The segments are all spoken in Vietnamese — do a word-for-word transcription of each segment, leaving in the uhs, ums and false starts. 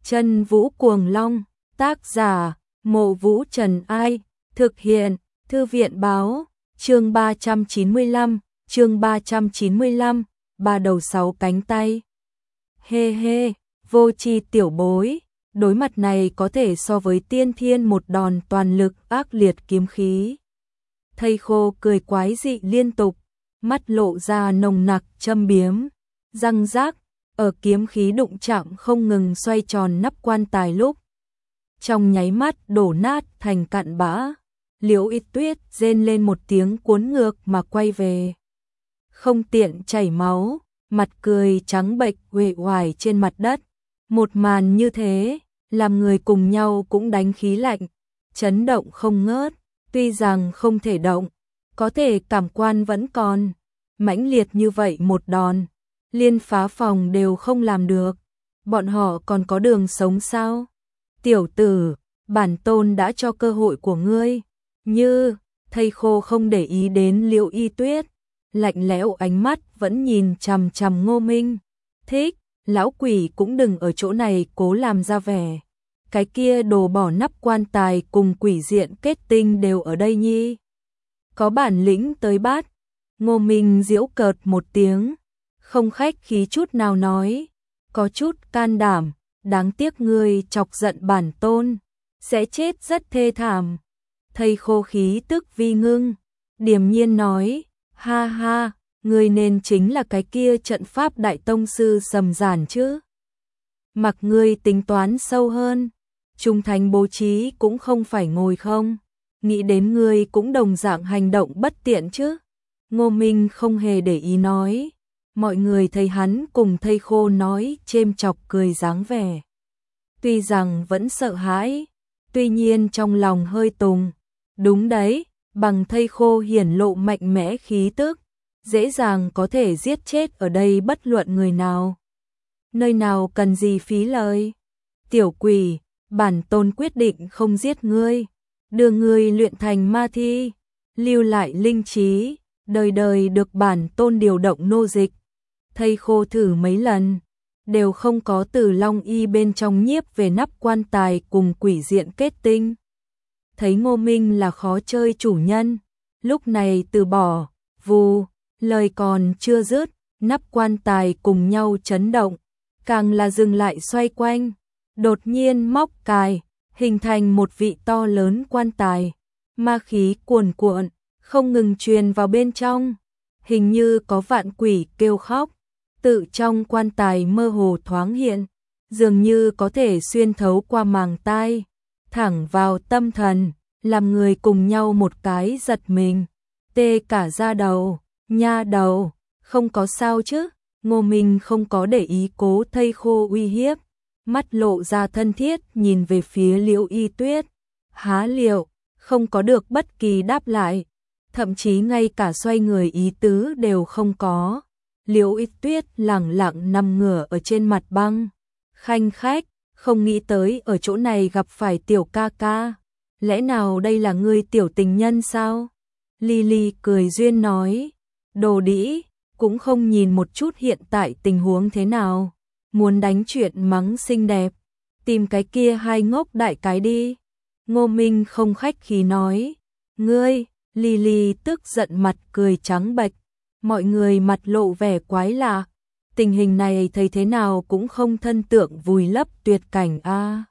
Chân Vũ Cuồng Long, tác giả, Mộ Vũ Trần Ai, thực hiện, Thư viện Báo, chương ba trăm chín mươi lăm, chương ba trăm chín mươi lăm, ba đầu sáu cánh tay. Hê hê, vô tri tiểu bối, đối mặt này có thể so với tiên thiên một đòn toàn lực ác liệt kiếm khí. Thầy Khô cười quái dị liên tục, mắt lộ ra nồng nặc châm biếm, răng rác, ở kiếm khí đụng chạm không ngừng xoay tròn nắp quan tài lúc. Trong nháy mắt đổ nát thành cặn bã, Liễu Y Tuyết rên lên một tiếng cuốn ngược mà quay về. Không tiện chảy máu, mặt cười trắng bệch uể oải trên mặt đất. Một màn như thế, làm người cùng nhau cũng đánh khí lạnh, chấn động không ngớt, tuy rằng không thể động, có thể cảm quan vẫn còn. Mãnh liệt như vậy một đòn, liên phá phòng đều không làm được, bọn họ còn có đường sống sao? Tiểu tử, bản tôn đã cho cơ hội của ngươi. Như, Thầy Khô không để ý đến Liễu Y Tuyết, lạnh lẽo ánh mắt vẫn nhìn chằm chằm Ngô Minh. Thích, lão quỷ cũng đừng ở chỗ này cố làm ra vẻ. Cái kia đồ bỏ nắp quan tài cùng quỷ diện kết tinh đều ở đây nhi. Có bản lĩnh tới bát. Ngô Minh giễu cợt một tiếng, không khách khí chút nào nói, có chút can đảm, đáng tiếc ngươi chọc giận bản tôn, sẽ chết rất thê thảm. Thầy Khô khí tức vi ngưng, điềm nhiên nói, ha ha, ngươi nên chính là cái kia trận pháp đại tông sư Sầm Giản chứ. Mặc ngươi tính toán sâu hơn, trung thành bố trí cũng không phải ngồi không, nghĩ đến ngươi cũng đồng dạng hành động bất tiện chứ. Ngô Minh không hề để ý nói, mọi người thấy hắn cùng Thầy Khô nói chêm chọc cười dáng vẻ. Tuy rằng vẫn sợ hãi, tuy nhiên trong lòng hơi tùng, đúng đấy, bằng Thầy Khô hiển lộ mạnh mẽ khí tức, dễ dàng có thể giết chết ở đây bất luận người nào. Nơi nào cần gì phí lời. Tiểu quỷ, bản tôn quyết định không giết ngươi, đưa ngươi luyện thành ma thi, lưu lại linh trí, đời đời được bản tôn điều động nô dịch. Thầy Khô thử mấy lần, đều không có từ Long Y bên trong nhiếp về nắp quan tài cùng quỷ diện kết tinh. Thấy Ngô Minh là khó chơi chủ nhân, lúc này từ bỏ, vù, lời còn chưa dứt, nắp quan tài cùng nhau chấn động, càng là dừng lại xoay quanh, đột nhiên móc cài, hình thành một vị to lớn quan tài, ma khí cuồn cuộn, không ngừng truyền vào bên trong, hình như có vạn quỷ kêu khóc, tự trong quan tài mơ hồ thoáng hiện, dường như có thể xuyên thấu qua màng tai, thẳng vào tâm thần, làm người cùng nhau một cái giật mình, tê cả da đầu, nha đầu, không có sao chứ. Ngô Minh không có để ý Cố Thầy Khô uy hiếp, mắt lộ ra thân thiết nhìn về phía Liễu Y Tuyết, há liệu, không có được bất kỳ đáp lại, thậm chí ngay cả xoay người ý tứ đều không có. Liễu Y Tuyết lẳng lặng nằm ngửa ở trên mặt băng, khanh khách, không nghĩ tới ở chỗ này gặp phải tiểu ca ca, lẽ nào đây là ngươi tiểu tình nhân sao? Lily cười duyên nói, đồ đĩ, cũng không nhìn một chút hiện tại tình huống thế nào, muốn đánh chuyện mắng xinh đẹp, tìm cái kia hai ngốc đại cái đi. Ngô Minh không khách khí nói, ngươi, Lily tức giận mặt cười trắng bệch, mọi người mặt lộ vẻ quái lạ, tình hình này thấy thế nào cũng không thân tượng vùi lấp tuyệt cảnh a. À.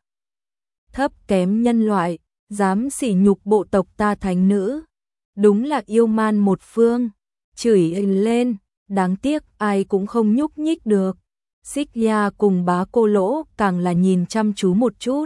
Thấp kém nhân loại, dám sỉ nhục bộ tộc ta thánh nữ, đúng là yêu man một phương, chửi lên, đáng tiếc ai cũng không nhúc nhích được. Xích Ya cùng Bá Cô Lỗ càng là nhìn chăm chú một chút,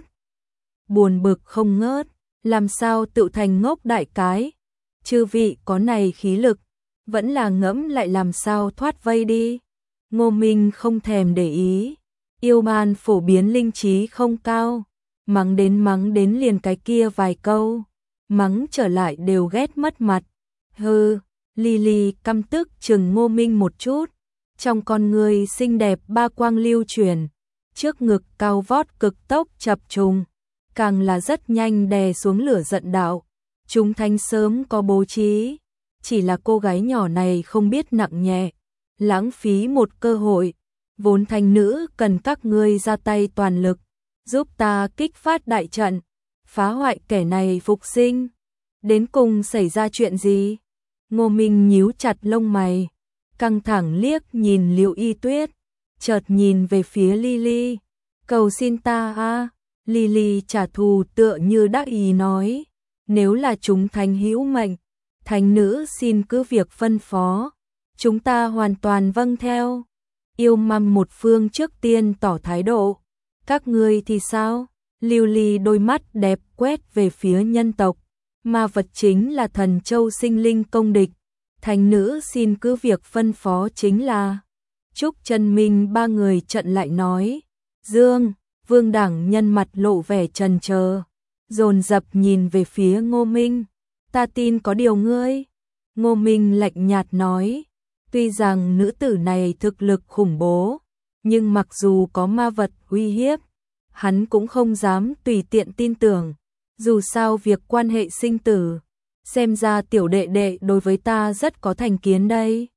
buồn bực không ngớt, làm sao tự thành ngốc đại cái, chư vị có này khí lực, vẫn là ngẫm lại làm sao thoát vây đi. Ngô Minh không thèm để ý, yêu man phổ biến linh trí không cao, mắng đến mắng đến liền cái kia vài câu, mắng trở lại đều ghét mất mặt. Hừ, Lily căm tức chừng Ngô Minh một chút, trong con người xinh đẹp ba quang lưu chuyển, trước ngực cao vót cực tốc chập trùng, càng là rất nhanh đè xuống lửa giận đạo. Chúng thanh sớm có bố trí, chỉ là cô gái nhỏ này không biết nặng nhẹ, lãng phí một cơ hội, vốn thanh nữ cần các ngươi ra tay toàn lực, giúp ta kích phát đại trận, phá hoại kẻ này phục sinh. Đến cùng xảy ra chuyện gì? Ngô Minh nhíu chặt lông mày, căng thẳng liếc nhìn Liệu Y Tuyết, chợt nhìn về phía Lily. Cầu xin ta a. Lily trả thù tựa như đắc ý nói, nếu là chúng thánh hữu mệnh, thánh nữ xin cứ việc phân phó, chúng ta hoàn toàn vâng theo. Yêu măm một phương trước tiên tỏ thái độ, các ngươi thì sao? Lily đôi mắt đẹp quét về phía nhân tộc, mà vật chính là thần châu sinh linh công địch, thánh nữ xin cứ việc phân phó chính là. Trúc Chân Minh ba người trận lại nói, Dương, Vương Đẳng nhân mặt lộ vẻ chần chờ, dồn dập nhìn về phía Ngô Minh. Ta tin có điều ngươi. Ngô Minh lạnh nhạt nói, tuy rằng nữ tử này thực lực khủng bố, nhưng mặc dù có ma vật uy hiếp, hắn cũng không dám tùy tiện tin tưởng. Dù sao việc quan hệ sinh tử, xem ra tiểu đệ đệ đối với ta rất có thành kiến đây.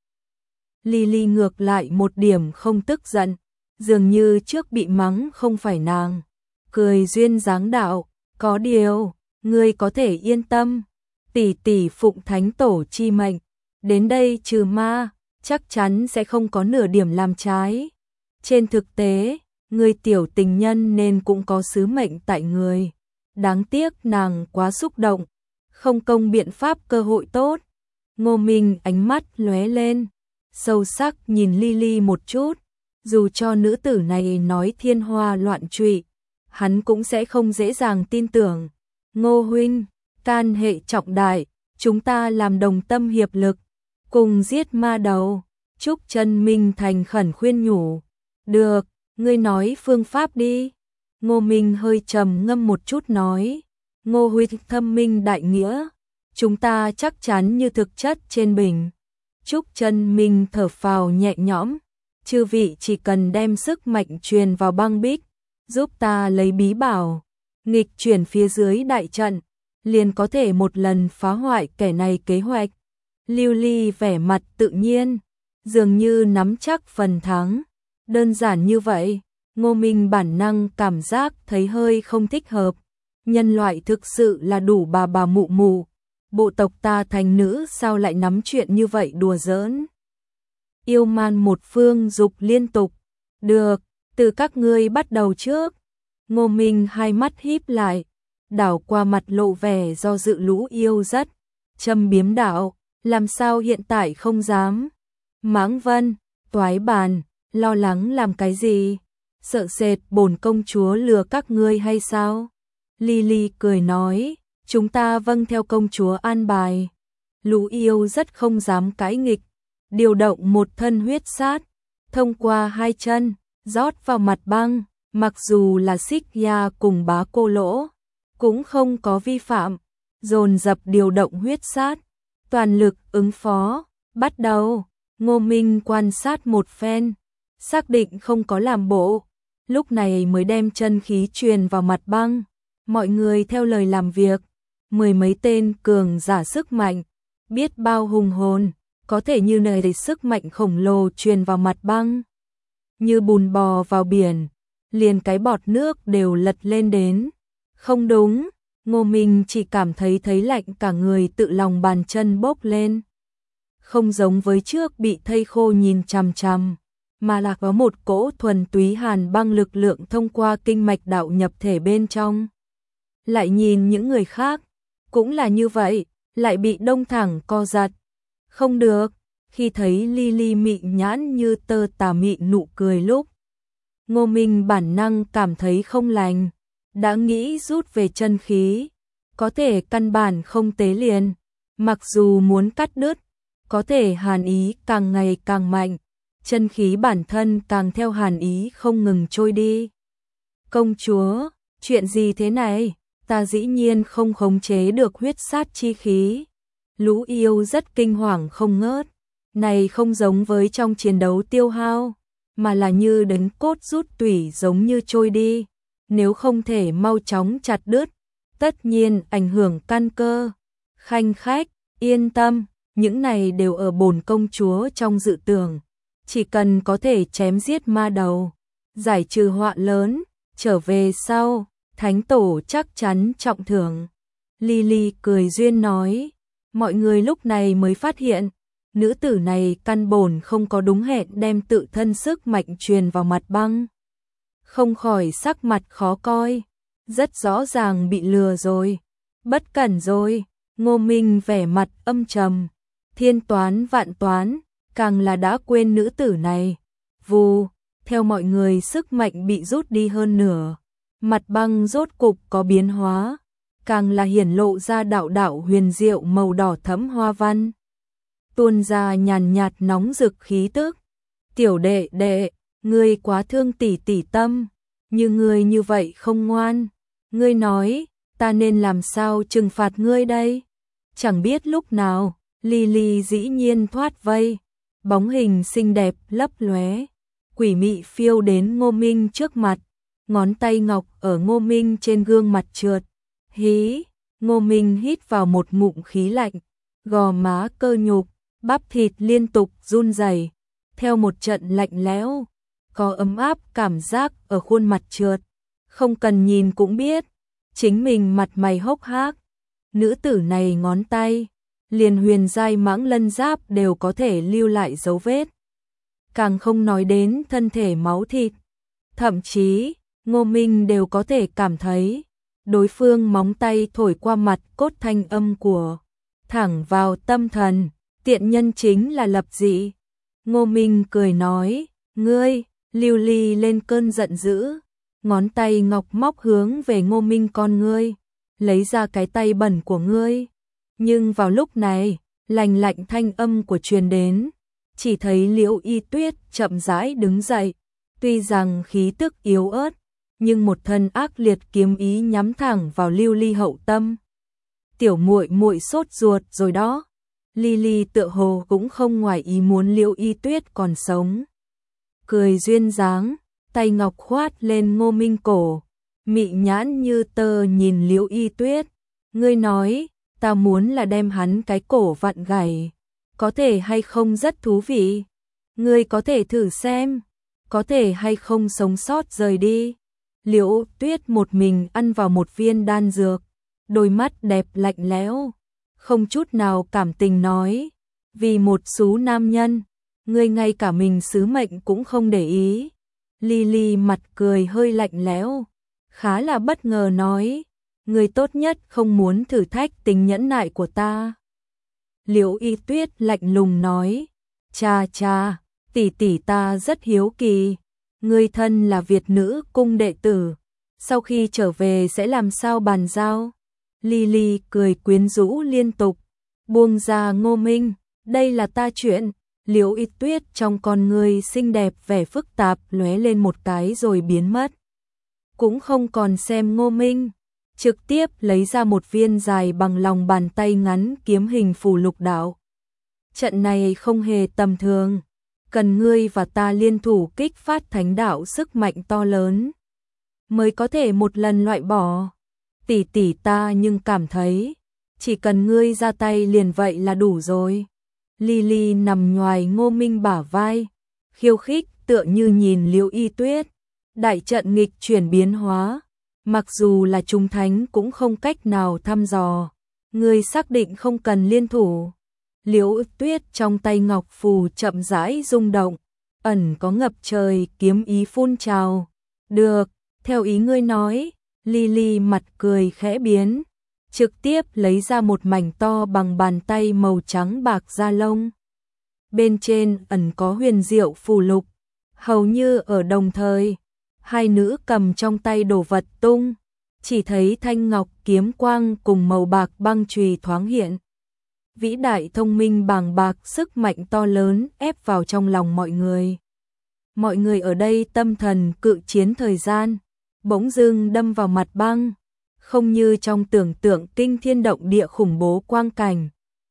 Lily ngược lại một điểm không tức giận, dường như trước bị mắng không phải nàng, cười duyên dáng đạo, có điều, ngươi có thể yên tâm, tỷ tỷ phụng thánh tổ chi mệnh, đến đây trừ ma, chắc chắn sẽ không có nửa điểm làm trái. Trên thực tế, người tiểu tình nhân nên cũng có sứ mệnh tại người. Đáng tiếc nàng quá xúc động, không công biện pháp cơ hội tốt. Ngô Minh ánh mắt lóe lên, sâu sắc nhìn Lily một chút, dù cho nữ tử này nói thiên hoa loạn trụy, hắn cũng sẽ không dễ dàng tin tưởng. Ngô huynh, can hệ trọng đại, chúng ta làm đồng tâm hiệp lực, cùng giết ma đầu. Trúc Chân Minh thành khẩn khuyên nhủ. Được, ngươi nói phương pháp đi. Ngô Minh hơi trầm ngâm một chút nói, Ngô huynh thâm minh đại nghĩa, chúng ta chắc chắn như thực chất trên bình. Trúc Chân Minh thở phào nhẹ nhõm, chư vị chỉ cần đem sức mạnh truyền vào băng bích, giúp ta lấy bí bảo, nghịch chuyển phía dưới đại trận, liền có thể một lần phá hoại kẻ này kế hoạch. Lưu Ly vẻ mặt tự nhiên, dường như nắm chắc phần thắng. Đơn giản như vậy, Ngô Minh bản năng cảm giác thấy hơi không thích hợp. Nhân loại thực sự là đủ bà bà mụ mụ. Bộ tộc ta thành nữ sao lại nắm chuyện như vậy đùa giỡn. Yêu man một phương dục liên tục. Được, từ các ngươi bắt đầu trước. Ngô Minh hai mắt híp lại, đảo qua mặt lộ vẻ do dự lũ yêu rất. Châm biếm đạo, làm sao hiện tại không dám. Mãng Vân, Toái Bàn, lo lắng làm cái gì? Sợ sệt bổn công chúa lừa các ngươi hay sao? Lily cười nói, chúng ta vâng theo công chúa an bài. Lũ yêu rất không dám cãi nghịch, điều động một thân huyết sát, thông qua hai chân, rót vào mặt băng, mặc dù là Xích Ya cùng Bá Cô Lỗ, cũng không có vi phạm, dồn dập điều động huyết sát, toàn lực ứng phó, bắt đầu. Ngô Minh quan sát một phen, xác định không có làm bộ, lúc này mới đem chân khí truyền vào mặt băng. Mọi người theo lời làm việc, mười mấy tên cường giả sức mạnh, biết bao hùng hồn, có thể như này để sức mạnh khổng lồ truyền vào mặt băng. Như bùn bò vào biển, liền cái bọt nước đều lật lên đến. Không đúng, Ngô Minh chỉ cảm thấy thấy lạnh cả người, tự lòng bàn chân bốc lên. Không giống với trước bị thây khô nhìn chằm chằm, mà là có một cỗ thuần túy hàn băng lực lượng thông qua kinh mạch đạo nhập thể bên trong. Lại nhìn những người khác, cũng là như vậy, lại bị đông thẳng co giật. Không được, khi thấy Lily mị nhãn như tơ tà mị nụ cười lúc, Ngô Minh bản năng cảm thấy không lành, đã nghĩ rút về chân khí, có thể căn bản không tế liền, mặc dù muốn cắt đứt, có thể hàn ý càng ngày càng mạnh, chân khí bản thân càng theo hàn ý không ngừng trôi đi. Công chúa, chuyện gì thế này? Ta dĩ nhiên không khống chế được huyết sát chi khí. Lũ yêu rất kinh hoàng không ngớt. Này không giống với trong chiến đấu tiêu hao, mà là như đến cốt rút tủy giống như trôi đi. Nếu không thể mau chóng chặt đứt, tất nhiên ảnh hưởng căn cơ. Khanh khách, yên tâm, những này đều ở bổn công chúa trong dự tưởng. Chỉ cần có thể chém giết ma đầu, giải trừ họa lớn, trở về sau, thánh tổ chắc chắn trọng thưởng. Lily cười duyên nói, mọi người lúc này mới phát hiện, nữ tử này căn bổn không có đúng hẹn đem tự thân sức mạnh truyền vào mặt băng. Không khỏi sắc mặt khó coi, rất rõ ràng bị lừa rồi, bất cẩn rồi. Ngô Minh vẻ mặt âm trầm, thiên toán vạn toán, càng là đã quên nữ tử này. Vù, theo mọi người sức mạnh bị rút đi hơn nửa, mặt băng rốt cục có biến hóa, càng là hiển lộ ra đạo đạo huyền diệu màu đỏ thẫm hoa văn. Tuôn ra nhàn nhạt nóng rực khí tức. Tiểu đệ đệ, ngươi quá thương tỷ tỷ tâm, như ngươi như vậy không ngoan. Ngươi nói, ta nên làm sao trừng phạt ngươi đây? Chẳng biết lúc nào, Lily dĩ nhiên thoát vây, bóng hình xinh đẹp lấp lóe, quỷ mị phiêu đến Ngô Minh trước mặt, ngón tay ngọc ở Ngô Minh trên gương mặt trượt. Hí, Ngô Minh hít vào một ngụm khí lạnh, gò má cơ nhục, bắp thịt liên tục run rẩy, theo một trận lạnh lẽo, có ấm áp cảm giác ở khuôn mặt trượt, không cần nhìn cũng biết, chính mình mặt mày hốc hác. Nữ tử này ngón tay, liền huyền giai mãng lân giáp đều có thể lưu lại dấu vết. Càng không nói đến thân thể máu thịt, thậm chí, Ngô Minh đều có thể cảm thấy, đối phương móng tay thổi qua mặt cốt thanh âm của, thẳng vào tâm thần, tiện nhân chính là Lập Dị. Ngô Minh cười nói, ngươi, Lưu Ly lên cơn giận dữ, ngón tay ngọc móc hướng về Ngô Minh con ngươi, lấy ra cái tay bẩn của ngươi. Nhưng vào lúc này, lành lạnh thanh âm của truyền đến, chỉ thấy Liễu Y Tuyết chậm rãi đứng dậy, tuy rằng khí tức yếu ớt, nhưng một thân ác liệt kiếm ý nhắm thẳng vào Lưu Ly hậu tâm. Tiểu muội muội sốt ruột rồi đó. Lily tựa hồ cũng không ngoài ý muốn Liễu Y Tuyết còn sống. Cười duyên dáng, tay ngọc khoát lên Ngô Minh cổ, mị nhãn như tơ nhìn Liễu Y Tuyết. Ngươi nói, ta muốn là đem hắn cái cổ vặn gãy, có thể hay không rất thú vị. Ngươi có thể thử xem, có thể hay không sống sót rời đi. Liễu Tuyết một mình ăn vào một viên đan dược, đôi mắt đẹp lạnh lẽo, không chút nào cảm tình nói, vì một số nam nhân, ngươi ngay cả mình sứ mệnh cũng không để ý. Lily mặt cười hơi lạnh lẽo, khá là bất ngờ nói, ngươi tốt nhất không muốn thử thách tính nhẫn nại của ta. Liễu Y Tuyết lạnh lùng nói, cha cha, tỷ tỷ ta rất hiếu kỳ, ngươi thân là Việt nữ cung đệ tử, sau khi trở về sẽ làm sao bàn giao? Lily cười quyến rũ liên tục, buông ra Ngô Minh, đây là ta chuyện. Liễu Y Tuyết trong con ngươi xinh đẹp vẻ phức tạp lóe lên một cái rồi biến mất. Cũng không còn xem Ngô Minh, trực tiếp lấy ra một viên dài bằng lòng bàn tay ngắn kiếm hình phù lục đạo. Trận này không hề tầm thường, cần ngươi và ta liên thủ kích phát thánh đạo sức mạnh to lớn, mới có thể một lần loại bỏ. Tỷ tỷ ta nhưng cảm thấy, chỉ cần ngươi ra tay liền vậy là đủ rồi. Lily nằm ngoài Ngô Minh bả vai, khiêu khích tựa như nhìn Liễu Y Tuyết. Đại trận nghịch chuyển biến hóa, mặc dù là trung thánh cũng không cách nào thăm dò. Ngươi xác định không cần liên thủ. Liễu Y Tuyết trong tay ngọc phù chậm rãi rung động, ẩn có ngập trời kiếm ý phun trào. Được, theo ý ngươi nói. Lily mặt cười khẽ biến, trực tiếp lấy ra một mảnh to bằng bàn tay màu trắng bạc da lông. Bên trên ẩn có huyền diệu phù lục, hầu như ở đồng thời, hai nữ cầm trong tay đồ vật tung, chỉ thấy thanh ngọc kiếm quang cùng màu bạc băng chùy thoáng hiện. Vĩ đại thông minh bàng bạc sức mạnh to lớn ép vào trong lòng mọi người. Mọi người ở đây tâm thần cự chiến thời gian, bỗng dưng đâm vào mặt băng, không như trong tưởng tượng kinh thiên động địa khủng bố quang cảnh.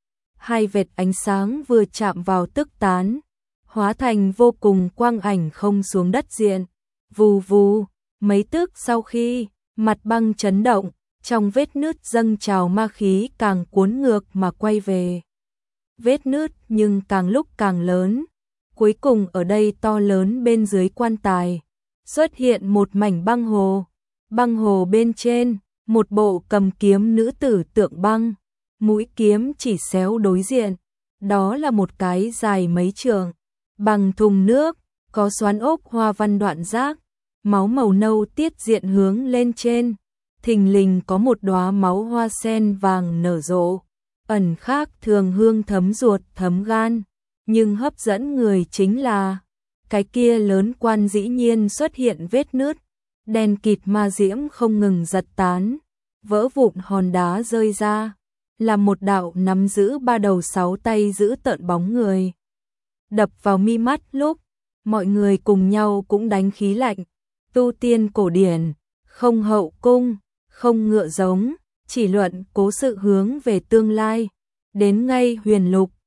Hai vệt ánh sáng vừa chạm vào tức tán, hóa thành vô cùng quang ảnh không xuống đất diện. Vù vù, mấy tức sau khi mặt băng chấn động, trong vết nứt dâng trào ma khí càng cuốn ngược mà quay về. Vết nứt nhưng càng lúc càng lớn, cuối cùng ở đây to lớn bên dưới quan tài, xuất hiện một mảnh băng hồ. Băng hồ bên trên, một bộ cầm kiếm nữ tử tượng băng, mũi kiếm chỉ xéo đối diện. Đó là một cái dài mấy trượng, bằng thùng nước, có xoắn ốc hoa văn đoạn giác, máu màu nâu tiết diện hướng lên trên. Thình lình có một đóa máu hoa sen vàng nở rộ, ẩn khác thường hương thấm ruột thấm gan, nhưng hấp dẫn người chính là cái kia lớn quan dĩ nhiên xuất hiện vết nứt, đen kịt ma diễm không ngừng giật tán, vỡ vụn hòn đá rơi ra, là một đạo nắm giữ ba đầu sáu tay giữ tợn bóng người. Đập vào mi mắt lúc, mọi người cùng nhau cũng đánh khí lạnh, tu tiên cổ điển, không hậu cung, không ngựa giống, chỉ luận cố sự hướng về tương lai, đến ngay huyền lục,